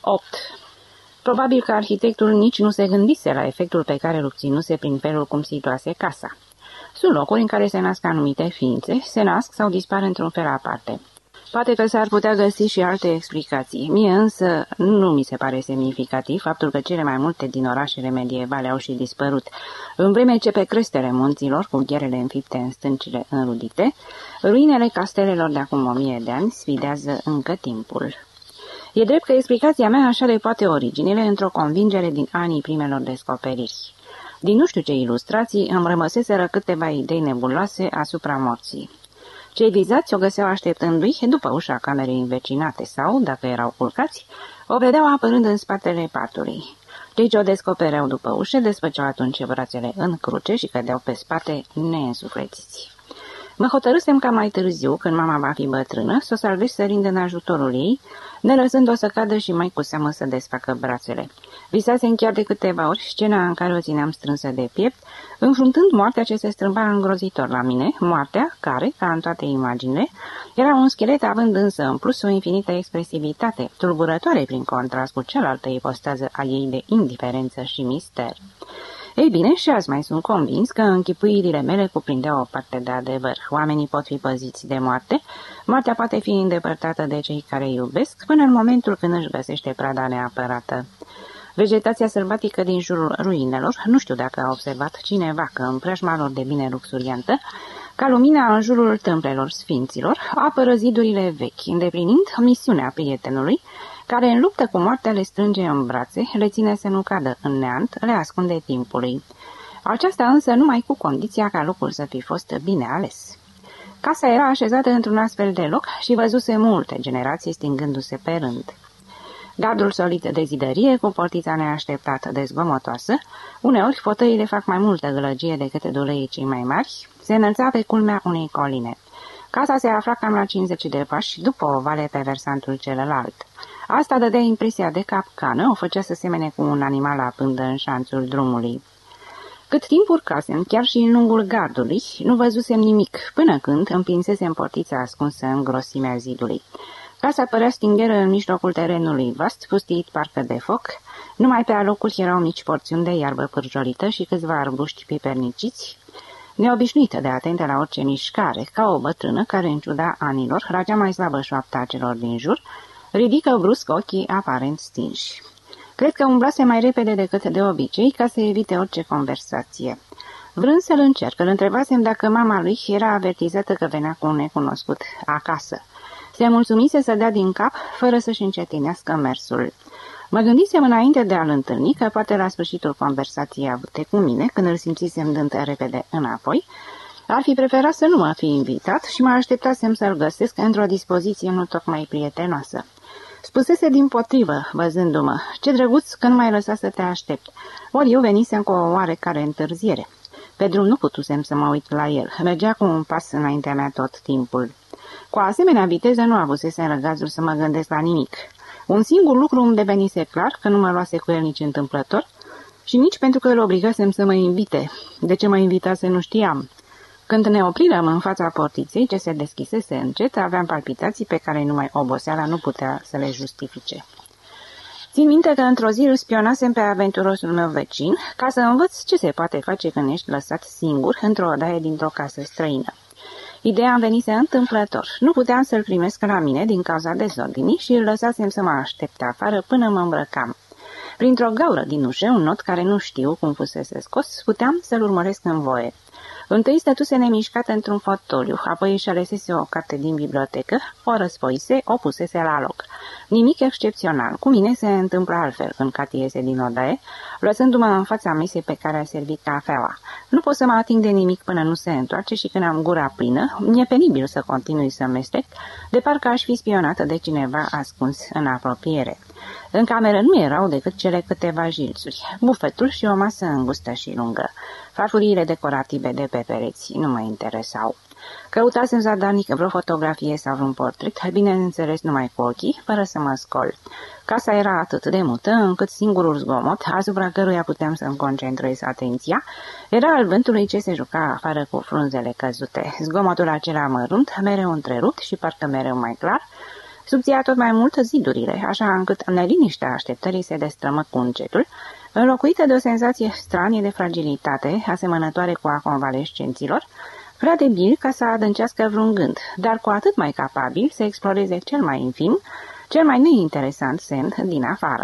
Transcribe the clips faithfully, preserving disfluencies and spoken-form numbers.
opt. Probabil că arhitectul nici nu se gândise la efectul pe care îl obținuse prin felul cum situase casa. Sunt locuri în care se nasc anumite ființe, se nasc sau dispar într-un fel aparte. Poate că s-ar putea găsi și alte explicații. Mie însă nu mi se pare semnificativ faptul că cele mai multe din orașele medievale au și dispărut, în vreme ce pe crestele munților, cu gherele înfipte în stâncile înrudite, ruinele castelelor de acum o mie de ani sfidează încă timpul. E drept că explicația mea așa le poate originele într-o convingere din anii primelor descoperiri. Din nu știu ce ilustrații îmi rămăseseră câteva idei nebuloase asupra morții. Cei vizați o găseau așteptându-i după ușa camerei învecinate sau, dacă erau culcați, o vedeau apărând în spatele patului. Cei ce o descopereau după ușă desfăceau atunci brațele în cruce și cădeau pe spate neînsuflețiți. Mă hotărâsem ca mai târziu, când mama va fi bătrână, să o salvez sărind în ajutorul ei, ne lăsând-o să cadă și mai cu seamă să desfacă brațele. Visasem chiar de câteva ori scena în care o țineam strânsă de piept, înfruntând moartea ce se strâmba îngrozitor la mine, moartea care, ca în toate imaginile, era un schelet având însă în plus o infinită expresivitate, tulburătoare prin contrast cu cealaltă ipostază a ei de indiferență și mister. Ei bine, și azi mai sunt convins că închipuirile mele cuprindeau o parte de adevăr. Oamenii pot fi păziți de moarte, moartea poate fi îndepărtată de cei care iubesc până în momentul când își găsește prada neapărată. Vegetația sălbatică din jurul ruinelor, nu știu dacă a observat cineva că în preajma lor de bine luxuriantă, ca lumina în jurul tâmplelor sfinților, apără zidurile vechi, îndeplinind misiunea prietenului, care în luptă cu moartea le strânge în brațe, le ține să nu cadă în neant, le ascunde timpului. Aceasta însă numai cu condiția ca locul să fi fost bine ales. Casa era așezată într-un astfel de loc și văzuse multe generații stingându-se pe rând. Gardul solid de zidărie, cu portița neașteptată de zgomotoasă, uneori fotăile fac mai multă gălăgie decât duleii cei mai mari, se înălța pe culmea unei coline. Casa se afla cam la cincizeci de pași după o vale pe versantul celălalt. Asta dădea impresia de capcană, o făcea să semene cu un animal la pândă în șanțul drumului. Cât timp urcasem, chiar și în lungul gardului, nu văzusem nimic, până când împinsesem portița ascunsă în grosimea zidului. Casa părea stingheră în mijlocul terenului vast, pustiit parcă de foc, numai pe alocuri erau mici porțiuni de iarbă pârjolită și câțiva arbuști piperniciți, neobișnuită de atentă la orice mișcare, ca o bătrână care, în ciuda anilor, ragea mai slabă șoapta celor din jur, ridică brusc ochii aparent stinși. Cred că umblase mai repede decât de obicei ca să evite orice conversație. Vrând să-l încerc, îl întrebasem dacă mama lui era avertizată că venea cu un necunoscut acasă. Se mulțumise să dea din cap, fără să-și încetinească mersul. Mă gândisem înainte de a-l întâlni că poate la sfârșitul conversației avute cu mine, când îl simțisem dând repede înapoi, ar fi preferat să nu mă fi invitat și mă așteptasem să-l găsesc într-o dispoziție nu tocmai prietenoasă. Spusese dimpotrivă, văzându-mă, ce drăguț că nu m-ai lăsat să te aștept, ori eu venisem cu o oarecare întârziere. Pe drum nu putusem să mă uit la el, mergea cu un pas înaintea mea tot timpul. Cu asemenea viteză nu avusese răgazul să mă gândesc la nimic. Un singur lucru îmi devenise clar, că nu mă luase cu el nici întâmplător și nici pentru că îl obligasem să mă invite. De ce mă invitase nu știam. Când ne oprirăm în fața portiței, ce se deschisese încet, aveam palpitații pe care numai oboseala nu putea să le justifice. Țin minte că într-o zi îl spionasem pe aventurosul meu vecin, ca să învăț ce se poate face când ești lăsat singur într-o odaie dintr-o casă străină. Ideea îmi venise întâmplător. Nu puteam să-l primesc la mine din cauza dezordinii și îl lăsasem să mă aștepte afară până mă îmbrăcam. Printr-o gaură din ușă, un not care nu știu cum fusese scos, puteam să-l urmăresc în voie. Întâi stătuse nemișcat într-un fotoliu, apoi își alesese o carte din bibliotecă, o răsfoise, o pusese la loc. Nimic excepțional. Cu mine se întâmplă altfel când Cati iese din odaie, lăsându-mă în fața mesei pe care a servit cafeaua. Nu pot să mă ating de nimic până nu se întoarce și când am gura plină, mi-e penibil să continui să mestec, de parcă aș fi spionată de cineva ascuns în apropiere. În cameră nu erau decât cele câteva jilțuri, bufetul și o masă îngustă și lungă. Farfuriile decorative de pe pereți nu mă interesau. Căutasem zadarnic vreo fotografie sau vreun portret, bineînțeles numai cu ochii, fără să mă scol. Casa era atât de mută, încât singurul zgomot, asupra căruia puteam să-mi concentrez atenția, era al vântului ce se juca afară cu frunzele căzute. Zgomotul acela mărunt, mereu întrerupt și parcă mereu mai clar, subția tot mai mult zidurile, așa încât neliniștea așteptării se destrămă cu încetul, înlocuită de o senzație stranie de fragilitate, asemănătoare cu a convalescenților, prea debil ca să adâncească vreun gând, dar cu atât mai capabil să exploreze cel mai infim, cel mai neinteresant semn din afară.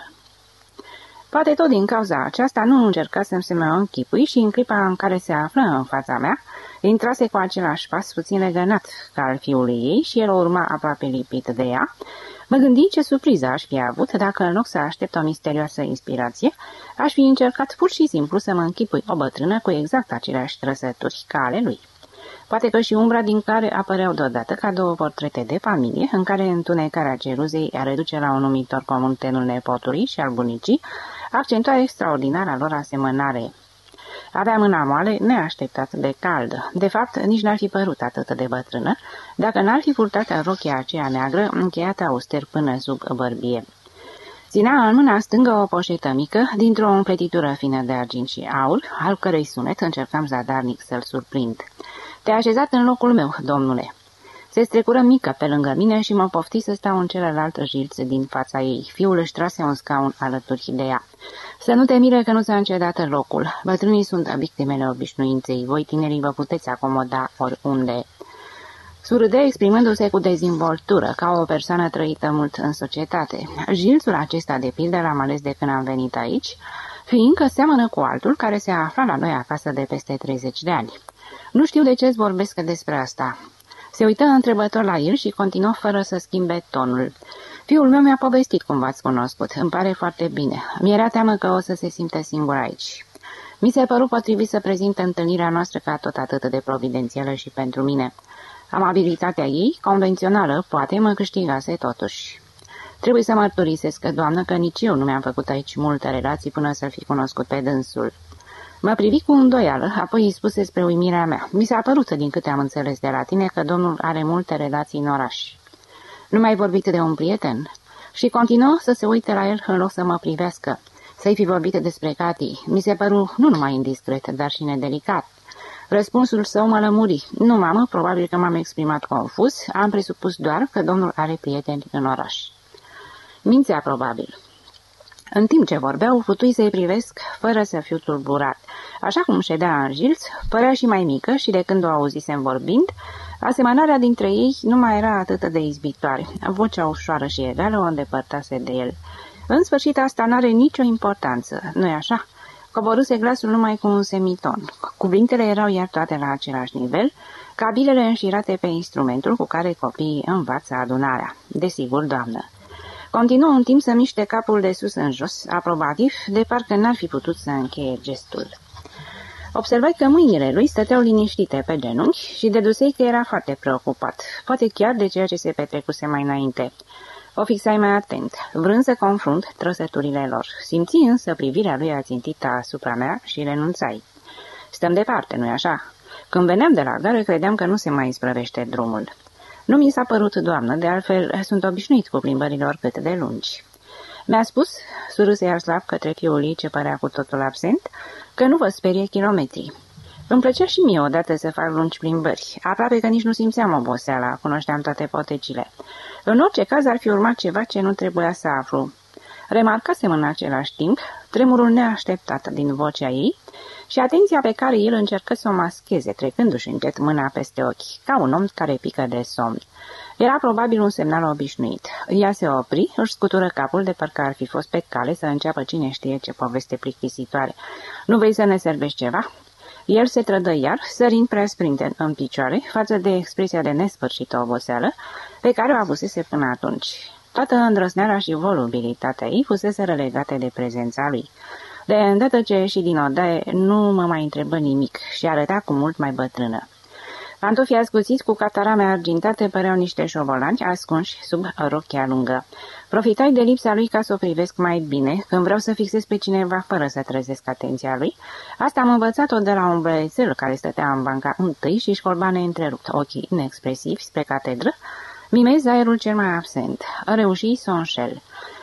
Poate tot din cauza aceasta nu încerca să-mi se mă închipui și în clipa în care se află în fața mea, intrase cu același pas puțin legănat ca al fiului ei și el o urma aproape lipit de ea. Mă gândi ce surpriză aș fi avut dacă, în loc să aștept o misterioasă inspirație, aș fi încercat pur și simplu să mă închipui o bătrână cu exact aceleași trăsături ca ale lui. Poate că și umbra din care apăreau deodată ca două portrete de familie, în care întunecarea ceruzei a reduce la un numitor comun tenul nepotului și al bunicii, accentua extraordinara lor asemănare. Avea mâna moale, neașteptat de caldă. De fapt, nici n-ar fi părut atât de bătrână, dacă n-ar fi purtat rochia aceea neagră, încheiată auster până sub bărbie. Ținea în mâna stângă o poșetă mică, dintr-o împletitură fină de argint și aur, al cărei sunet încercam zadarnic să-l surprind. Te-ai așezat în locul meu, domnule." Se strecură mică pe lângă mine și mă pofti să stau în celălalt jilț din fața ei. Fiul își trase un scaun alături de ea. Să nu te mire că nu s-a încedat locul. Bătrânii sunt victimele obișnuinței. Voi, tinerii, vă puteți acomoda oriunde." Surâde exprimându-se cu dezvoltură, ca o persoană trăită mult în societate. Jilțul acesta, de pildă, l-am ales de când am venit aici, fiindcă seamănă cu altul care se afla la noi acasă de peste treizeci de ani. Nu știu de ce-ți vorbesc despre asta." Se uită întrebător la el și continuă fără să schimbe tonul. Fiul meu mi-a povestit cum v-ați cunoscut. Îmi pare foarte bine. Mi-era teamă că o să se simte singur aici. Mi se păru potrivit să prezint întâlnirea noastră ca tot atât de providențială și pentru mine. Amabilitatea ei, convențională, poate mă câștigase totuși. Trebuie să mărturisesc, doamnă, că nici eu nu mi-am făcut aici multe relații până să-l fi cunoscut pe dânsul. Mă privi cu îndoială, apoi îi spuse spre uimirea mea. Mi s-a părut, din câte am înțeles de la tine, că domnul are multe relații în oraș. Nu mi-ai vorbit de un prieten? Și continuă să se uite la el în loc să mă privească. Să-i fi vorbit despre Cati. Mi se păru nu numai indiscret, dar și nedelicat. Răspunsul său mă lămuri. Nu, mamă, probabil că m-am exprimat confuz. Am presupus doar că domnul are prieteni în oraș. Mințea probabil. În timp ce vorbeau, putui să-i privesc fără să fiu tulburat. Așa cum ședea în jilț, părea și mai mică și de când o auzisem vorbind, asemănarea dintre ei nu mai era atât de izbitoare. Vocea ușoară și egală o îndepărtase de el. În sfârșit, asta n-are nicio importanță, nu-i așa? Coborâse glasul numai cu un semiton. Cuvintele erau iar toate la același nivel, ca bilele înșirate pe instrumentul cu care copiii învață adunarea. Desigur, doamnă. Continuă un timp să miște capul de sus în jos, aprobativ, de parcă n-ar fi putut să încheie gestul. Observai că mâinile lui stăteau liniștite pe genunchi și dedusei că era foarte preocupat, poate chiar de ceea ce se petrecuse mai înainte. O fixai mai atent, vrând să confrunt trăsăturile lor. Simți însă privirea lui ațintită asupra mea și renunțai. Stăm departe, nu-i așa? Când veneam de la gară, credeam că nu se mai isprăvește drumul. Nu mi s-a părut, doamnă, de altfel sunt obișnuit cu plimbărilor cât de lungi. Mi-a spus, surâse iar slab către fiul ei ce părea cu totul absent, că nu vă sperie kilometrii. Îmi plăcea și mie odată să fac lungi plimbări, aproape că nici nu simțeam oboseala, cunoșteam toate potecile. În orice caz ar fi urmat ceva ce nu trebuia să aflu. Remarcasem în același timp tremurul neașteptat din vocea ei și atenția pe care el încercă să o mascheze, trecându-și încet mâna peste ochi, ca un om care pică de somn. Era probabil un semnal obișnuit. Ea se opri, își scutură capul de parcă ar fi fost pe cale să înceapă cine știe ce poveste plictisitoare. Nu vrei să ne servești ceva?" El se trădă iar, sărind prea sprinten în picioare, față de expresia de nesfârșită oboseală pe care o avusese până atunci. Toată îndrăzneala și volubilitatea ei fusese relegate de prezența lui. De îndată ce ieși din odaie, nu mă mai întrebă nimic și arăta cu mult mai bătrână. Pantofii ascuțiți cu catarame argintate păreau niște șobolani ascunși sub rochia lungă. Profitai de lipsa lui ca să o privesc mai bine, când vreau să fixez pe cineva fără să trezesc atenția lui. Asta am învățat-o de la un băiețel care stătea în banca întâi și școlba neîntrerupt, ochii inexpresivi spre catedră, mimez aerul cel mai absent. Reuși să o înșel.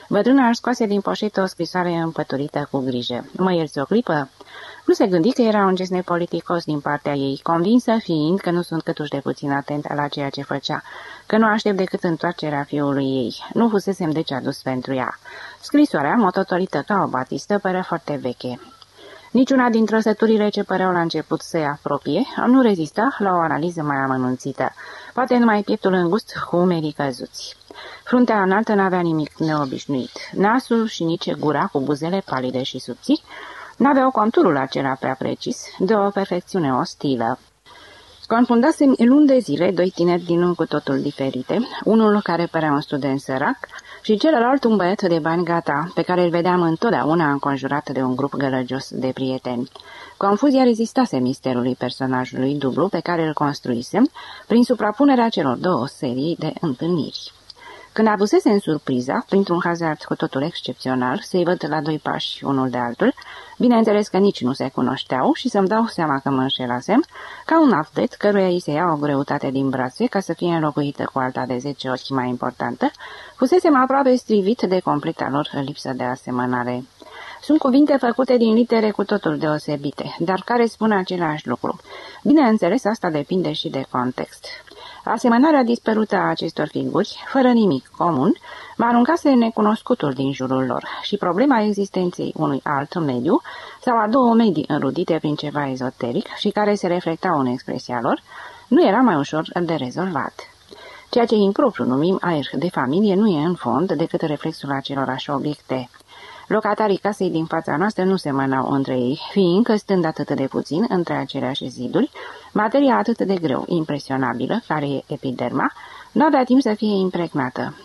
Bătrâna își scoase din poșetă o scrisoare împăturită cu grijă. Mă ierți o clipă? Nu se gândi că era un gest nepoliticos din partea ei, convinsă fiind că nu sunt câtuși de puțin atent la ceea ce făcea, că nu aștept decât întoarcerea fiului ei. Nu fusesem deci adus pentru ea. Scrisoarea, mototolită ca o batistă, părea foarte veche. Niciuna din trăsăturile ce păreau la început să se apropie nu rezista la o analiză mai amănunțită. Poate numai pieptul îngust cu umerii căzuți. Fruntea înaltă n-avea nimic neobișnuit. Nasul și nici gura, cu buzele palide și subțiri, n-aveau conturul acela prea precis, de o perfecțiune ostilă. Confundasem luni de zile doi tineri din lumi cu totul diferite, unul care părea un student sărac și celălalt un băiat de bani gata, pe care îl vedeam întotdeauna înconjurat de un grup gălăgios de prieteni. Confuzia rezistase misterului personajului dublu pe care îl construisem prin suprapunerea celor două serii de întâlniri. Când avusesem surpriza, printr-un hazard cu totul excepțional, să-i văd la doi pași unul de altul, bineînțeles că nici nu se cunoșteau și să-mi dau seama că mă înșelasem, ca un atlet căruia îi se ia o greutate din brațe ca să fie înlocuită cu alta de zece ori mai importantă, fusesem aproape strivit de completa lor lipsă de asemănare. Sunt cuvinte făcute din litere cu totul deosebite, dar care spun același lucru. Bineînțeles, asta depinde și de context. Asemănarea dispărută a acestor figuri, fără nimic comun, mă aruncase necunoscutul din jurul lor și problema existenței unui alt mediu sau a două medii înrudite prin ceva ezoteric și care se reflectau în expresia lor, nu era mai ușor de rezolvat. Ceea ce impropriu numim aer de familie nu e în fond decât reflexul acelorași obiecte. Locatarii casei din fața noastră nu semănau între ei, fiindcă, stând atât de puțin între aceleași ziduri, materia atât de greu, impresionabilă, care e epiderma, nu avea timp să fie impregnată.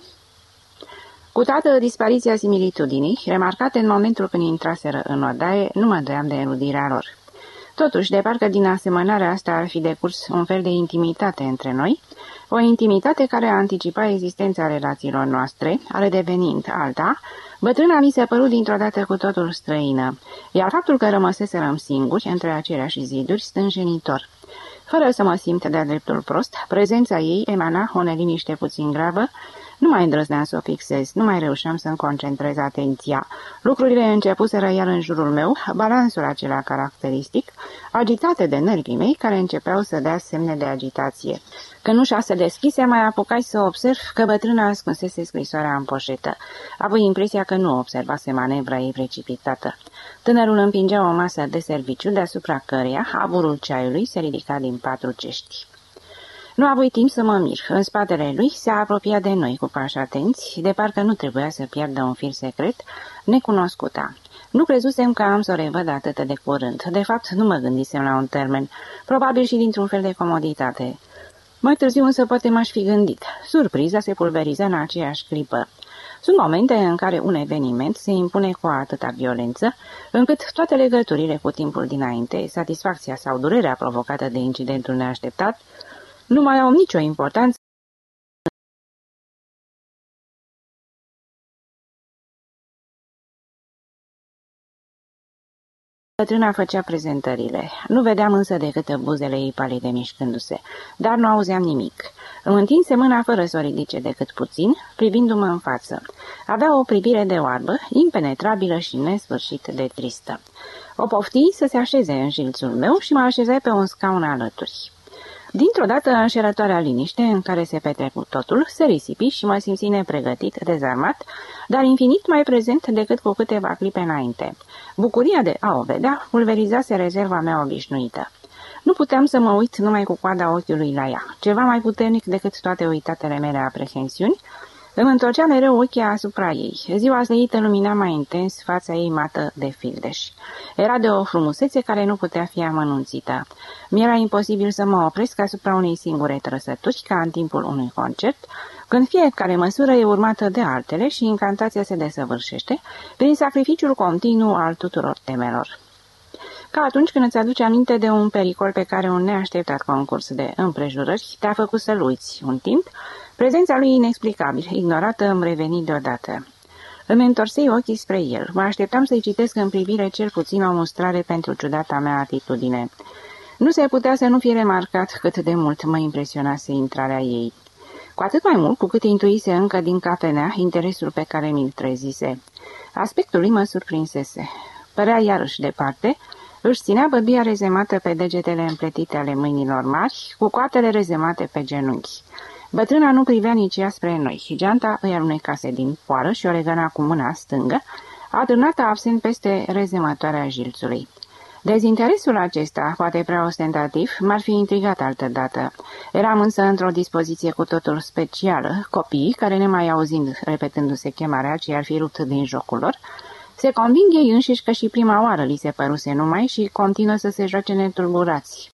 Cu toată dispariția similitudinii, remarcate în momentul când intraseră în odaie, nu mă doiam de erudirea lor. Totuși, de parcă din asemănarea asta ar fi decurs un fel de intimitate între noi, o intimitate care anticipa existența relațiilor noastre, redevenind alta, bătrâna mi se părut dintr-o dată cu totul străină, iar faptul că rămăseserăm singuri între aceleași ziduri stânjenitor. Fără să mă simt de-a dreptul prost, prezența ei emana o neliniște puțin gravă. Nu mai îndrăzneam să o fixez, nu mai reușeam să-mi concentrez atenția. Lucrurile începuseră iar în jurul meu, balansul acela caracteristic, agitate de nervii mei care începeau să dea semne de agitație. Când ușa se deschise, mai apucai să observ că bătrâna ascunsese scrisoarea în poșetă. Avui impresia că nu observase manevra ei precipitată. Tânărul împingea o masă de serviciu deasupra căreia aburul ceaiului se ridica din patru cești. Nu a avut timp să mă mir. În spatele lui se apropia de noi cu pași atenți, de parcă nu trebuia să piardă un fir secret necunoscuta. Nu crezusem că am să o revăd atât de curând. De fapt, nu mă gândisem la un termen, probabil și dintr-un fel de comoditate. Mai târziu însă poate m-aș fi gândit. Surpriza se pulveriză în aceeași clipă. Sunt momente în care un eveniment se impune cu atâta violență, încât toate legăturile cu timpul dinainte, satisfacția sau durerea provocată de incidentul neașteptat, nu mai au nicio importanță. Bătrâna făcea prezentările. Nu vedeam însă decât buzele ei palide mișcându-se, dar nu auzeam nimic. Îmi întinse mâna fără să o ridice decât puțin, privindu-mă în față. Avea o privire de oarbă, impenetrabilă și nesfârșit de tristă. O poftii să se așeze în jilțul meu și mă așezai pe un scaun alături. Dintr-o dată, înșelătoarea liniște în care se petrecu totul, se risipi și mă simți nepregătit, dezarmat, dar infinit mai prezent decât cu câteva clipe înainte. Bucuria de a o vedea pulverizase rezerva mea obișnuită. Nu puteam să mă uit numai cu coada ochiului la ea. Ceva mai puternic decât toate uitatele mele aprehensiuni, îmi întorcea mereu ochii asupra ei. Ziua slăită lumina mai intens fața ei mată de fildeș. Era de o frumusețe care nu putea fi amănunțită. Mi-era imposibil să mă opresc asupra unei singure trăsături, ca în timpul unui concert, când fiecare măsură e urmată de altele și incantația se desăvârșește prin sacrificiul continuu al tuturor temelor. Ca atunci când îți aduce aminte de un pericol pe care un neașteptat concurs de împrejurări te-a făcut să-l uiți un timp, prezența lui inexplicabil, ignorată, îmi reveni deodată. Îmi întorsei ochii spre el. Mă așteptam să-i citesc în privire cel puțin o mustrare pentru ciudata mea atitudine. Nu se putea să nu fie remarcat cât de mult mă impresionase intrarea ei. cu atât mai mult cu cât intuise încă din cafenea interesul pe care mi-l trezise. Aspectul lui mă surprinsese. Părea iarăși departe, își ținea băbia rezemată pe degetele împletite ale mâinilor mari, cu coatele rezemate pe genunchi. Bătrâna nu privea nici ea spre noi. Geanta îi alunecase din poară și o legăna cu mâna stângă, adânată absent peste rezemătoarea jilțului. Dezinteresul acesta, poate prea ostentativ, m-ar fi intrigat altădată. Eram însă într-o dispoziție cu totul specială. Copiii, care nemai auzind repetându-se chemarea ce ar fi rupt din jocul lor, se conving ei înșiși că și prima oară li se păruse numai și continuă să se joace netulburați.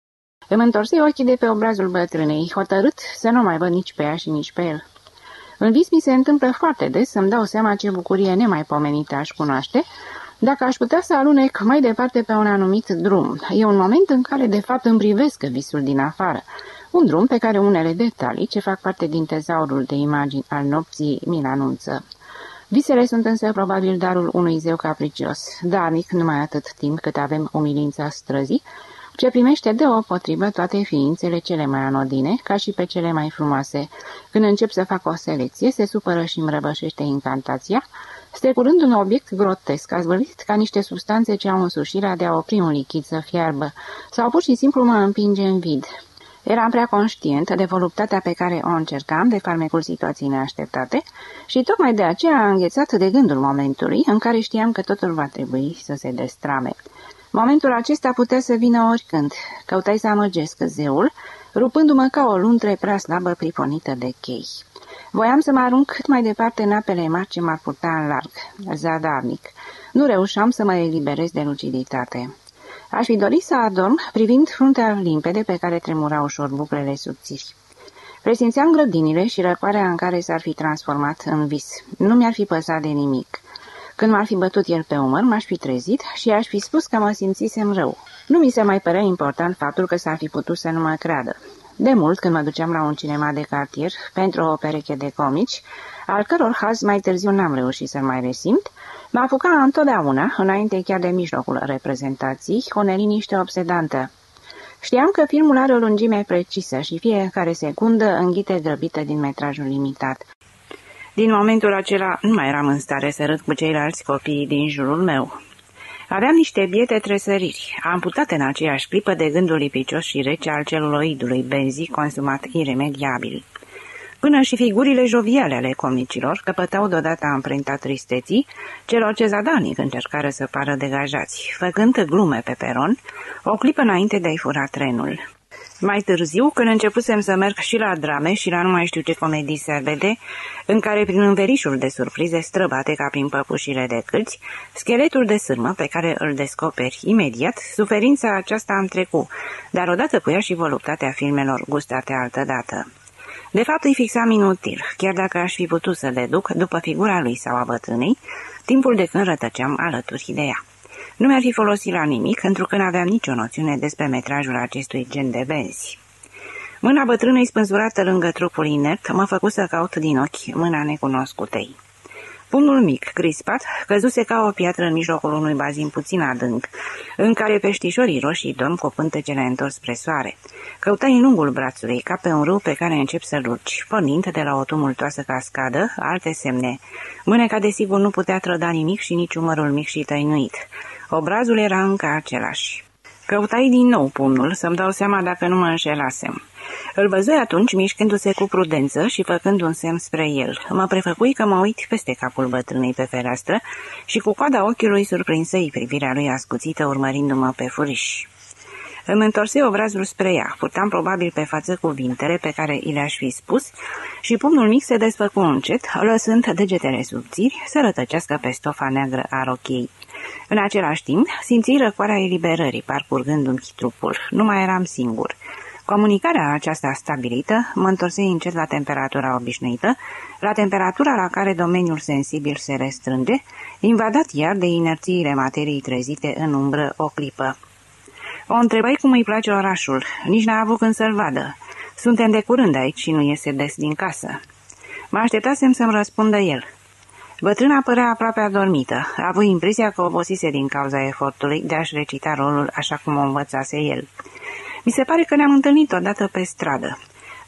Îmi întorse ochii de pe obrazul bătrânei, hotărât să nu mai văd nici pe ea și nici pe el. În vis mi se întâmplă foarte des să-mi dau seama ce bucurie nemaipomenită aș cunoaște, dacă aș putea să alunec mai departe pe un anumit drum. E un moment în care, de fapt, îmi privesc visul din afară. Un drum pe care unele detalii, ce fac parte din tezaurul de imagini al nopții, mi-l anunță. Visele sunt însă probabil darul unui zeu capricios, darnic numai atât timp cât avem umilința străzii, ce primește deopotrivă toate ființele cele mai anodine, ca și pe cele mai frumoase. Când încep să fac o selecție, se supără și îmi răbășește incantația, strecurând un obiect grotesc, azvârlit ca niște substanțe ce au însușirea de a opri un lichid să fiarbă, sau pur și simplu mă împinge în vid. Eram prea conștient de voluptatea pe care o încercam, de farmecul situației neașteptate, și tocmai de aceea am înghețat de gândul momentului în care știam că totul va trebui să se destrame. Momentul acesta putea să vină oricând. Căutai să amăgesc zeul, rupându-mă ca o luntre prea slabă priponită de chei. Voiam să mă arunc cât mai departe în apele mari ce m-ar purta în larg, zadarnic. Nu reușeam să mă eliberez de luciditate. Aș fi dorit să adorm privind fruntea limpede pe care tremura ușor buclele subțiri. Presimțeam grădinile și răcoarea în care s-ar fi transformat în vis. Nu mi-ar fi păsat de nimic. Când m-ar fi bătut el pe umăr, m-aș fi trezit și aș fi spus că mă simțisem rău. Nu mi se mai părea important faptul că s-ar fi putut să nu mă creadă. De mult, când mă duceam la un cinema de cartier pentru o pereche de comici, al căror haz mai târziu n-am reușit să mai resimt, mă apuca întotdeauna, înainte chiar de mijlocul reprezentației, o neliniște obsedantă. Știam că filmul are o lungime precisă și fiecare secundă înghite grăbită din metrajul limitat. Din momentul acela nu mai eram în stare să râd cu ceilalți copii din jurul meu. Aveam niște biete tresăriri, amputate în aceeași clipă de gândul lipicios și rece al celuloidului benzi consumat iremediabil. Până și figurile joviale ale comicilor căpătau deodată amprenta tristeții celor ce zadarnic încercară să pară degajați, făcând glume pe peron, o clipă înainte de a-i fura trenul. Mai târziu, când începusem să merg și la drame și la nu mai știu ce comedii serbede, în care prin învelișul de surprize străbate ca prin păpușile de câlți, scheletul de sârmă pe care îl descoperi imediat, suferința aceasta am trecut, dar odată cu ea și voluptatea filmelor gustate altădată. De fapt îi fixam inutil, chiar dacă aș fi putut să deduc, după figura lui sau a bătrânei, timpul de când rătăceam alături de ea. Nu mi-ar fi folosit la nimic, întrucât n-aveam nicio noțiune despre metrajul acestui gen de benzi. Mâna bătrânei spânzurată lângă trupul inert mă făcu să caut din ochi mâna necunoscutei. Pumnul mic, crispat, căzuse ca o piatră în mijlocul unui bazin puțin adânc, în care peștișorii roșii dorm cu pântecele întors spre soare. Căutai în lungul brațului, ca pe un râu pe care încep să-l urci, pornind de la o tumultoasă cascadă, alte semne. Mâneca desigur nu putea trăda nimic și nici umărul mic și tăinuit. Obrazul era încă același. Căutai din nou pumnul, să-mi dau seama dacă nu mă înșelasem. Îl văzui atunci mișcându-se cu prudență și făcând un semn spre el. Mă prefăcui că mă uit peste capul bătrânei pe fereastră și cu coada ochiului surprinsei privirea lui ascuțită urmărindu-mă pe furiș. Îmi întorse obrazul spre ea, purtam probabil pe față cuvintele pe care i le-aș fi spus și pumnul mic se desfăcu încet, lăsând degetele subțiri să rătăcească pe stofa neagră a rochiei. În același timp, simți răcoarea eliberării parcurgându-mi trupul. Nu mai eram singur. Comunicarea aceasta stabilită mă întorsei încet la temperatura obișnuită, la temperatura la care domeniul sensibil se restrânge, invadat iar de inerțiile materiei trezite în umbră o clipă. O întrebai cum îi place orașul, nici n-a avut când să-l vadă. Suntem de curând aici și nu iese des din casă. Mă așteptasem să-mi răspundă el. Bătrâna părea aproape adormită, a avut impresia că obosise din cauza efortului de a-și recita rolul așa cum o învățase el. Mi se pare că ne-am întâlnit odată pe stradă.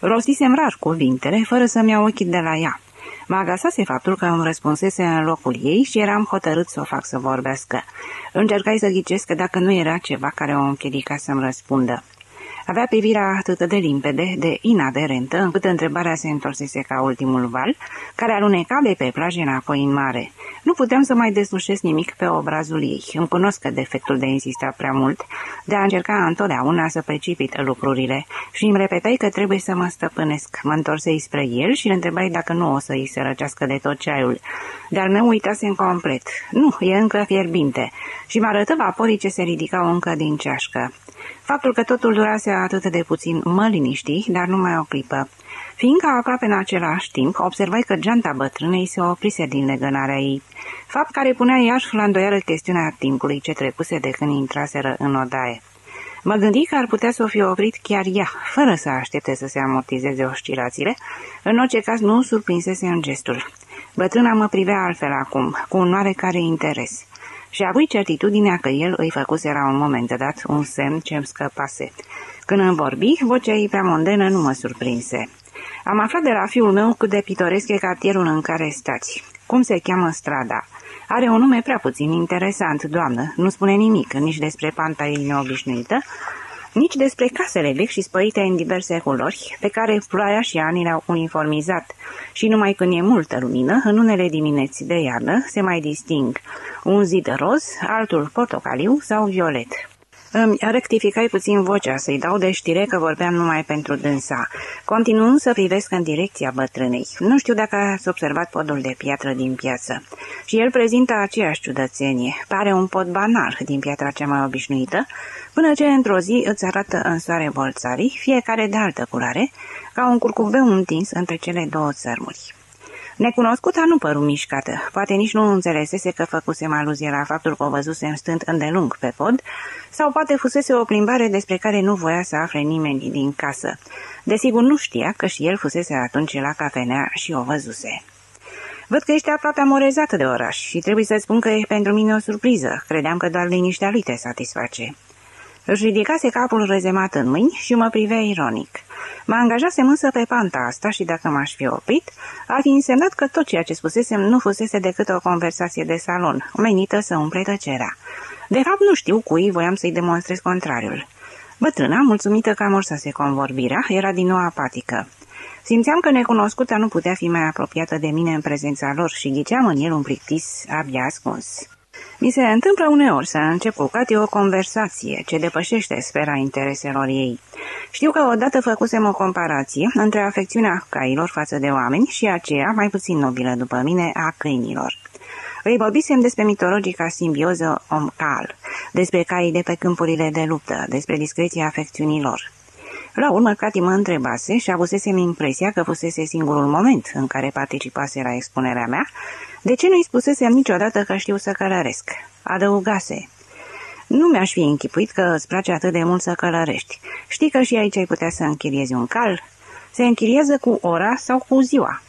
Rostisem rar cuvintele, fără să-mi iau ochii de la ea. Mă agasase faptul că îmi răspunsese în locul ei și eram hotărât să o fac să vorbească. Încercai să ghicesc că dacă nu era ceva care o împiedica să-mi răspundă. Avea privirea atât de limpede, de inaderentă, încât întrebarea se întorsese ca ultimul val, care aluneca de pe plajă înapoi în mare. Nu puteam să mai deslușesc nimic pe obrazul ei. Îmi cunosc defectul de a insista prea mult, de a încerca întotdeauna să precipit lucrurile și îmi repetai că trebuie să mă stăpânesc. Mă întorsei spre el și îl întrebai dacă nu o să îi se răcească de tot ceaiul. Dar meu uitasem complet. Nu, e încă fierbinte. Și mă arătă vaporii ce se ridicau încă din ceașcă. Faptul că totul durase atât de puțin mă liniști, dar numai o clipă. Fiindcă aproape în același timp, observai că geanta bătrânei se oprise din legănarea ei, fapt care punea iar la îndoială chestiunea timpului ce trecuse de când intraseră în odaie. Mă gândi că ar putea să o fi oprit chiar ea, fără să aștepte să se amortizeze oscilațiile, în orice caz nu surprinsese în gestul. Bătrâna mă privea altfel acum, cu un oarecare interes. Și apoi certitudinea că el îi făcuse la un moment dat un semn ce-mi scăpase. Când îmi vorbi, vocea ei prea mondenă nu mă surprinse. Am aflat de la fiul meu cât de pitoresc e cartierul în care stați. Cum se cheamă strada? Are un nume prea puțin interesant, doamnă. Nu spune nimic, nici despre pantarii neobișnuită, nici despre casele vechi și spăite în diverse culori, pe care ploaia și anii le-au uniformizat. Și numai când e multă lumină, în unele dimineți de iarnă, se mai disting un zid roz, altul portocaliu sau violet. Îmi rectificai puțin vocea să-i dau de știre că vorbeam numai pentru dânsa, continuând să privesc în direcția bătrânei. Nu știu dacă ați observat podul de piatră din piață. Și el prezintă aceeași ciudățenie. Pare un pod banal din piatra cea mai obișnuită, până ce într-o zi îți arată în soare bolțarii, fiecare de altă culoare, ca un curcubeu întins între cele două țărmuri. Necunoscuta nu păru mișcată, poate nici nu înțelesese că făcusem aluzie la faptul că o văzusem stând îndelung pe pod, sau poate fusese o plimbare despre care nu voia să afle nimeni din casă. Desigur nu știa că și el fusese atunci la cafenea și o văzuse. Văd că ești aproape amorezată de oraș și trebuie să spun că e pentru mine o surpriză. Credeam că doar liniștea lui te satisface. Își ridicase capul rezemat în mâini și mă privea ironic. Mă angajasem însă pe panta asta și dacă m-aș fi oprit, ar fi însemnat că tot ceea ce spusesem nu fusese decât o conversație de salon, menită să umple tăcerea. De fapt nu știu cui voiam să-i demonstrez contrariul. Bătrâna, mulțumită că amorsase convorbirea, era din nou apatică. Simțeam că necunoscuta nu putea fi mai apropiată de mine în prezența lor și ghiceam în el un plictis abia ascuns. Mi se întâmplă uneori să încep cu Cati o conversație ce depășește sfera intereselor ei. Știu că odată făcusem o comparație între afecțiunea cailor față de oameni și aceea, mai puțin nobilă după mine, a câinilor. Îi vorbisem despre mitologica simbioză om-cal, despre caii de pe câmpurile de luptă, despre discreția afecțiunilor. La urmă, Cati mă întrebase și avusesem impresia că fusese singurul moment în care participase la expunerea mea, de ce nu-i spusesem niciodată că știu să călăresc. Adăugase: nu mi-aș fi închipuit că îți place atât de mult să călărești. Știi că și aici ai putea să închiriezi un cal? Se închiriază cu ora sau cu ziua.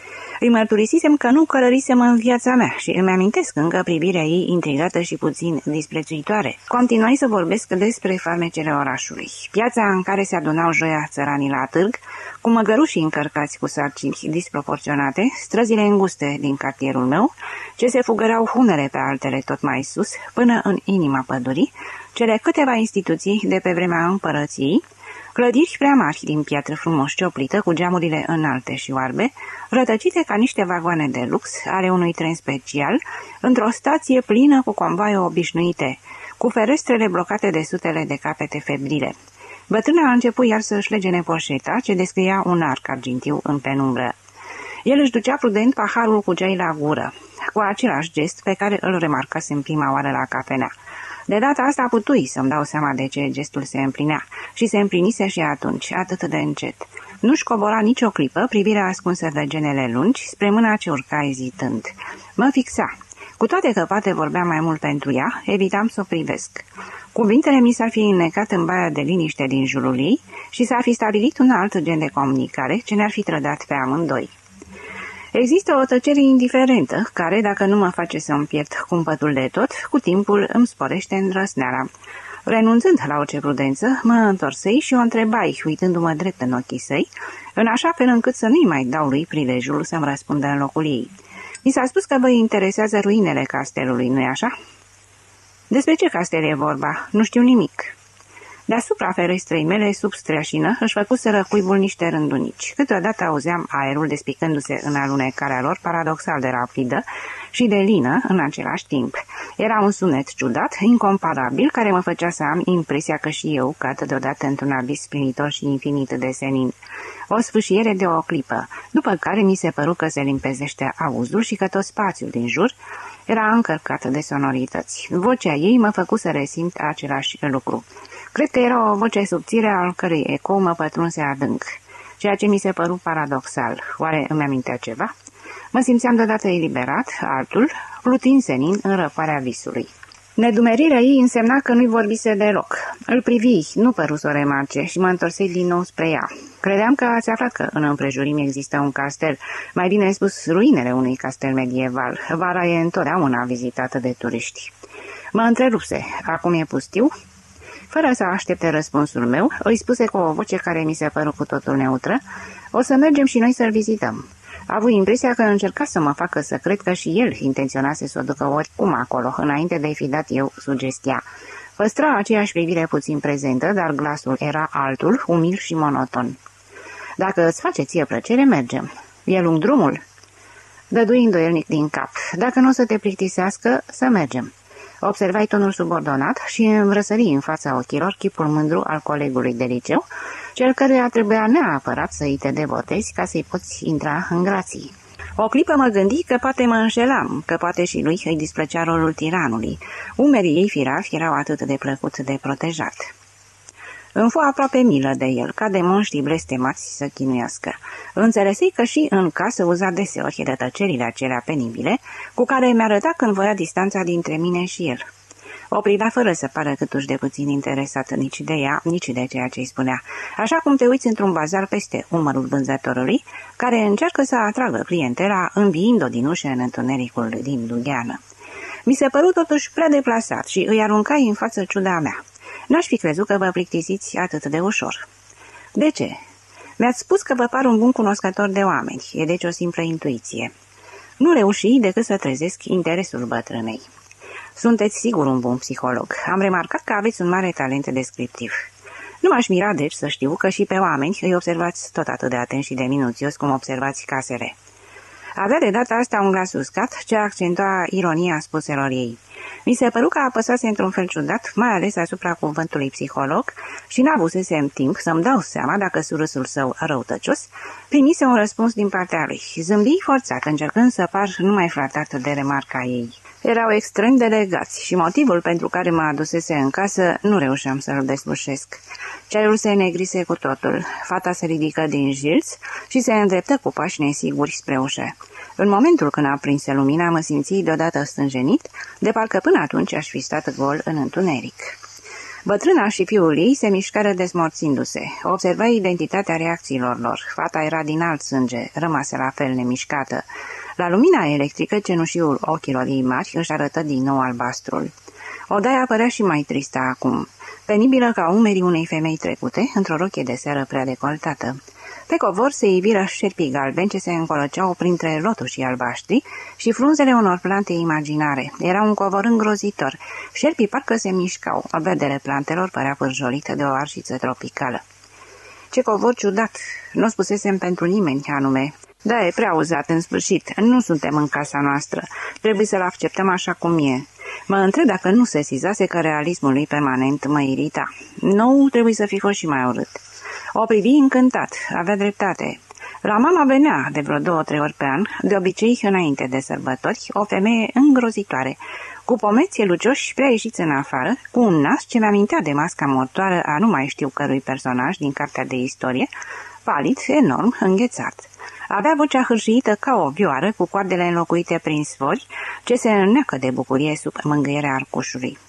Îi mărturisisem că nu călărisem în viața mea și îmi amintesc încă privirea ei intrigată și puțin disprețuitoare. Continuai să vorbesc despre farmecele orașului, piața în care se adunau joia țăranii la târg, cu măgărușii încărcați cu sarcini disproporționate, străzile înguste din cartierul meu, ce se fugărau unele pe altele tot mai sus, până în inima pădurii, cele câteva instituții de pe vremea împărăției, clădiri prea mari din piatră frumos cioplită, cu geamurile înalte și oarbe, rătăcite ca niște vagoane de lux ale unui tren special, într-o stație plină cu convoaie obișnuite, cu ferestrele blocate de sutele de capete febrile. Bătrâna a început iar să-și legene poșeta, ce descria un arc argintiu în penumbră. El își ducea prudent paharul cu ceai la gură, cu același gest pe care îl remarcasem prima oară la cafenea. De data asta putui să-mi dau seama de ce gestul se împlinea și se împlinise și atunci, atât de încet. Nu-și cobora nicio clipă privirea ascunsă de genele lungi spre mâna ce urca ezitând. Mă fixa. Cu toate că poate vorbea mai mult pentru ea, evitam să o privesc. Cuvintele mi s-ar fi înnecat în baia de liniște din jurul ei și s-ar fi stabilit un alt gen de comunicare ce ne-ar fi trădat pe amândoi. Există o tăcere indiferentă, care, dacă nu mă face să-mi pierd cumpătul de tot, cu timpul îmi sporește îndrăsneala. Renunțând la orice prudență, mă întorsei și o întrebai, uitându-mă drept în ochii săi, în așa fel încât să nu-i mai dau lui prilejul să-mi răspundă în locul ei. Mi s-a spus că vă interesează ruinele castelului, nu-i așa? Despre ce castel e vorba? Nu știu nimic. Deasupra ferestrei mele, sub streașină, își făcuseră cuibul niște rândunici. Câteodată auzeam aerul despicându-se în alunecarea lor paradoxal de rapidă și de lină în același timp. Era un sunet ciudat, incomparabil, care mă făcea să am impresia că și eu cad deodată într-un abis primitor și infinit de senin. O sfâșiere de o clipă, după care mi se păru că se limpezește auzul și că tot spațiul din jur era încărcat de sonorități. Vocea ei mă făcu să resimt același lucru. Cred că era o voce subțire al cărei eco mă pătrunse adânc, ceea ce mi se păru paradoxal. Oare îmi amintea ceva? Mă simțeam deodată eliberat, altul, plutind senin în răcoarea visului. Nedumerirea ei însemna că nu-i vorbise deloc. Îl privi, nu păru să o remarce și mă întorsei din nou spre ea. Credeam că ați aflat că în împrejurimi există un castel, mai bine spus ruinele unui castel medieval. Vara e întotdeauna vizitată de turiști. Mă întrerupse. Acum e pustiu? Fără să aștepte răspunsul meu, îi spuse cu o voce care mi se păru cu totul neutră, o să mergem și noi să-l vizităm. A avut impresia că încerca să mă facă să cred că și el intenționase să o ducă oricum acolo, înainte de-i fi dat eu sugestia. Păstra aceeași privire puțin prezentă, dar glasul era altul, umil și monoton. Dacă îți face ție plăcere, mergem. E lung drumul? Dădui îndoielnic din cap. Dacă nu o să te plictisească, să mergem. Observai tonul subordonat și îmi răsări în fața ochilor chipul mândru al colegului de liceu, cel căruia trebuia neapărat să-i te devotezi ca să-i poți intra în grații. O clipă mă gândi că poate mă înșelam, că poate și lui îi displăcea rolul tiranului. Umerii ei firavi erau atât de plăcut de protejat. Îmi fu aproape milă de el, ca de monștri blestemați să chinuiască. Înțelesei că și în casă uza deseori de tăcerile acelea penibile, cu care mi-arăta când voia distanța dintre mine și el. O privea fără să pară câtuși de puțin interesat nici de ea, nici de ceea ce îi spunea, așa cum te uiți într-un bazar peste umărul vânzătorului, care încearcă să atragă clientela, înviind-o din ușă în întunericul din dugheană. Mi se păru totuși prea deplasat și îi aruncai în față ciuda mea. N-aș fi crezut că vă plictisiți atât de ușor. De ce? Mi-ați spus că vă par un bun cunoscător de oameni, e deci o simplă intuiție. Nu reuși decât să trezesc interesul bătrânei. Sunteți sigur un bun psiholog. Am remarcat că aveți un mare talent descriptiv. Nu m-aș mira deci să știu că și pe oameni îi observați tot atât de atent și de minuțios cum observați casele. Avea de data asta un glas uscat, ce accentua ironia spuselor ei. Mi se păru că apăsase într-un fel ciudat, mai ales asupra cuvântului psiholog, și n-avusesem timp să-mi dau seama dacă surâsul său răutăcios primise un răspuns din partea lui. Zâmbi forțat, încercând să par numai flatat de remarca ei. Erau extrem de legați și motivul pentru care mă adusese în casă nu reușeam să-l deslușesc. Cerul se negrise cu totul. Fata se ridică din jilț și se îndreptă cu pași nesiguri spre ușă. În momentul când aprinse lumina, mă simți deodată stânjenit, de parcă până atunci aș fi stat gol în întuneric. Bătrâna și fiul ei se mișcară dezmorțindu-se. Observai identitatea reacțiilor lor. Fata era din alt sânge, rămase la fel nemișcată. La lumina electrică, cenușiul ochilor ei mari își arătă din nou albastrul. Odaia părea și mai tristă acum, penibilă ca umerii unei femei trecute, într-o rochie de seară prea decoltată. Pe covor se iviră șerpii galbeni ce se încolăceau printre lotușii albaștri și frunzele unor plante imaginare. Era un covor îngrozitor. Șerpii parcă se mișcau. Vedere plantelor părea pârjolită de o arșiță tropicală. Ce covor ciudat! Nu spusesem pentru nimeni anume. Da, e prea uzat în sfârșit. Nu suntem în casa noastră. Trebuie să-l acceptăm așa cum e. Mă întreb dacă nu se sesizase că realismul lui permanent mă irita. Nou trebuie să fi fost și mai urât. O privi încântat. Avea dreptate. La mama venea de vreo două-trei ori pe an, de obicei înainte de sărbători, o femeie îngrozitoare, cu pomeți lucioși prea ieșiți în afară, cu un nas ce mi-amintea de masca mortoară a nu mai știu cărui personaj din cartea de istorie, palid, enorm, înghețat. Avea vocea hârșiită ca o vioară, cu coardele înlocuite prin sfori, ce se înneacă de bucurie sub mângâierea arcușului.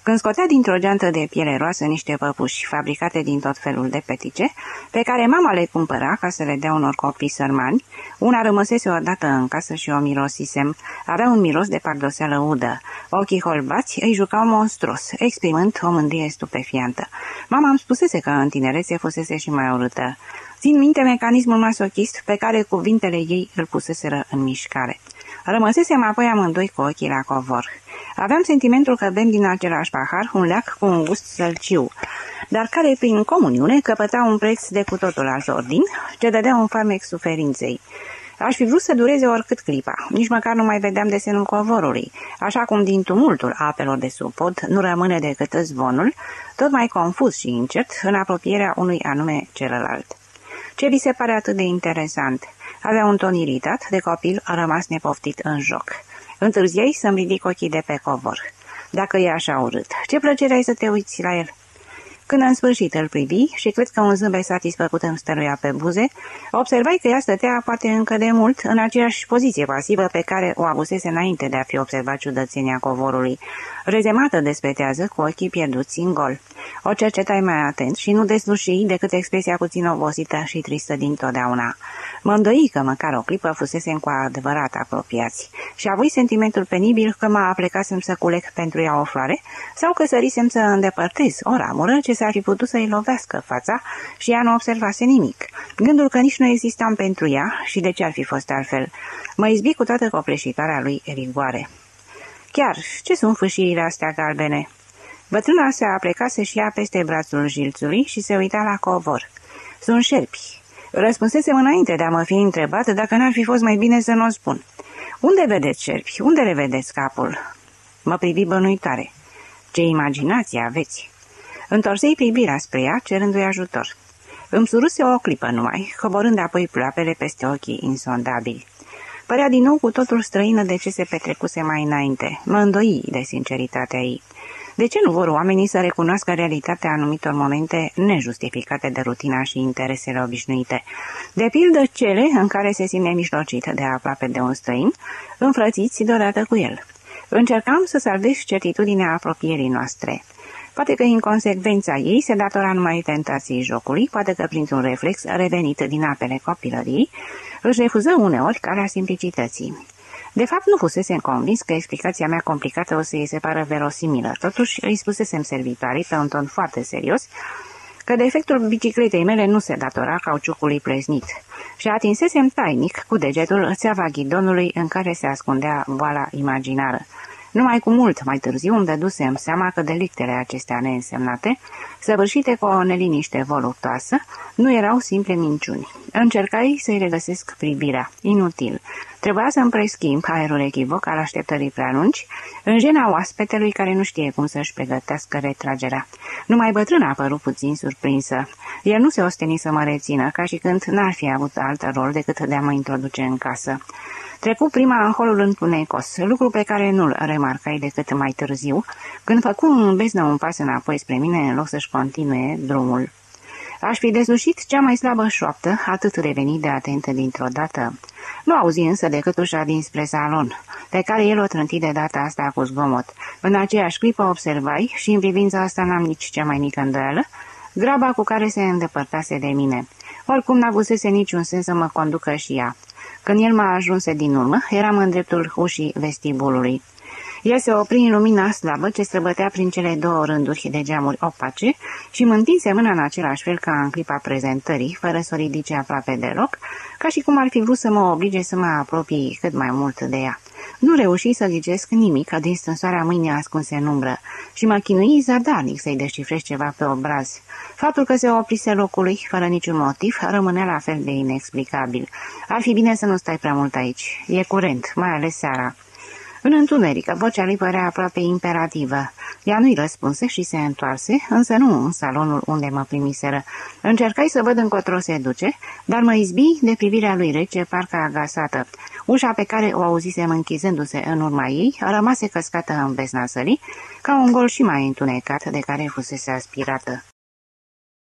Când scotea dintr-o geantă de piele roasă niște păpuși fabricate din tot felul de petice, pe care mama le cumpăra ca să le dea unor copii sărmani, una rămăsese odată în casă și o mirosisem. Avea un miros de pardoseală udă. Ochii holbați îi jucau monstruos, exprimând o mândrie stupefiantă. Mama îmi spusese că în tinerețe fusese și mai urâtă. Țin minte mecanismul masochist pe care cuvintele ei îl puseseră în mișcare. Rămăsesem apoi amândoi cu ochii la covor. Aveam sentimentul că bem din același pahar un leac cu un gust sălciu, dar care prin comuniune căpăta un preț de cu totul alt ordin, ce dădea un farmec suferinței. Aș fi vrut să dureze oricât clipa, nici măcar nu mai vedeam desenul covorului, așa cum din tumultul apelor de sub pod nu rămâne decât zvonul, tot mai confuz și încet, în apropierea unui anume celălalt. Ce vi se pare atât de interesant? Avea un ton iritat, de copil a rămas nepoftit în joc. Întârziei să-mi ridic ochii de pe covor. Dacă e așa urât, ce plăcere ai să te uiți la el? Când în sfârșit îl privi și cred că un zâmbet satisfăcut îmi stăruia pe buze, observai că ea stătea poate încă de mult în aceeași poziție pasivă pe care o avusese înainte de a fi observat ciudățenia covorului, rezemată despetează cu ochii pierduți în gol. O cercetai mai atent și nu deslușii decât expresia puțin obosită și tristă dintotdeauna. Mă îndoi că măcar o clipă fusesem cu adevărat apropiați și avui sentimentul penibil că mă aplecasem să culeg pentru ea o floare sau că sărisem să îndepărtez o ramură ce s-ar fi putut să-i lovească fața și ea nu observase nimic. Gândul că nici nu existam pentru ea și de ce ar fi fost altfel. Mă izbi cu toată copleșitarea lui rigoare. Chiar, ce sunt fâșiile astea galbene? Bătrâna se aplecase și ea peste brațul jilțului și se uita la covor. Sunt șerpi. Răspunsesem înainte de a mă fi întrebat dacă n-ar fi fost mai bine să nu o spun. Unde vedeți șerpi? Unde le vedeți capul? Mă privi bănuitoare. Ce imaginație aveți! Întorsei privirea spre ea, cerându-i ajutor. Îmi suruse o clipă numai, coborând apoi ploapele peste ochii insondabili. Părea din nou cu totul străină de ce se petrecuse mai înainte. Mă îndoi de sinceritatea ei. De ce nu vor oamenii să recunoască realitatea anumitor momente nejustificate de rutina și interesele obișnuite, de pildă cele în care se simte mijlocit de aproape de un străin, înfrățiți deodată cu el? Încercam să salvez certitudinea apropierii noastre. Poate că inconsecvența ei se datora numai tentației jocului, poate că printr-un reflex revenit din apele copilăriei, își refuză uneori calea simplicității. De fapt, nu fusesem convins că explicația mea complicată o să îi se pară verosimilă. Totuși, îi spusesem servitoarei pe un ton foarte serios că defectul bicicletei mele nu se datora cauciucului pleznit și atinsesem tainic cu degetul țeava ghidonului în care se ascundea boala imaginară. Numai cu mult mai târziu îmi dădusem seama că delictele acestea neînsemnate, săvârșite cu o neliniște voluptoasă, nu erau simple minciuni. Încercai să-i regăsesc privirea. Inutil. Trebuia să-mi preschimb aerul echivoc al așteptării prea lungi, în jena oaspetelui care nu știe cum să-și pregătească retragerea. Numai bătrâna a părut puțin surprinsă. El nu se osteni să mă rețină, ca și când n-ar fi avut alt rol decât de a mă introduce în casă. Trecu prima în holul întunecos, lucru pe care nu-l remarcai decât mai târziu, când făcu un beznă un pas înapoi spre mine în loc să-și continue drumul. Aș fi deslușit cea mai slabă șoaptă, atât revenit de atentă dintr-o dată. Nu auzi însă decât ușa dinspre salon, pe care el o trânti de data asta cu zgomot. În aceeași clipă observai, și în privința asta n-am nici cea mai mică îndoială, graba cu care se îndepărtase de mine. Oricum n-avusese niciun sens să mă conducă și ea. Când el m-a ajunse din urmă, eram în dreptul ușii vestibulului. El se opri în lumina slabă ce străbătea prin cele două rânduri de geamuri opace și mă întinse mâna în același fel ca în clipa prezentării, fără să o ridice aproape deloc, ca și cum ar fi vrut să mă oblige să mă apropii cât mai mult de ea. Nu reuși să ghicesc nimic din strânsoarea mâinii ascunse în umbră și mă chinui zadarnic să-i descifrez ceva pe obraz. Faptul că se oprise locului, fără niciun motiv, rămânea la fel de inexplicabil. Ar fi bine să nu stai prea mult aici. E curent, mai ales seara. În întuneric, vocea lui părea aproape imperativă. Ea nu-i răspunse și se întoarse, însă nu în salonul unde mă primiseră. Încercai să văd încotro se duce, dar mă izbi de privirea lui rece, parcă agasată. Ușa pe care o auzisem închizându-se în urma ei rămase căscată în bezna sării, ca un gol și mai întunecat de care fusese aspirată.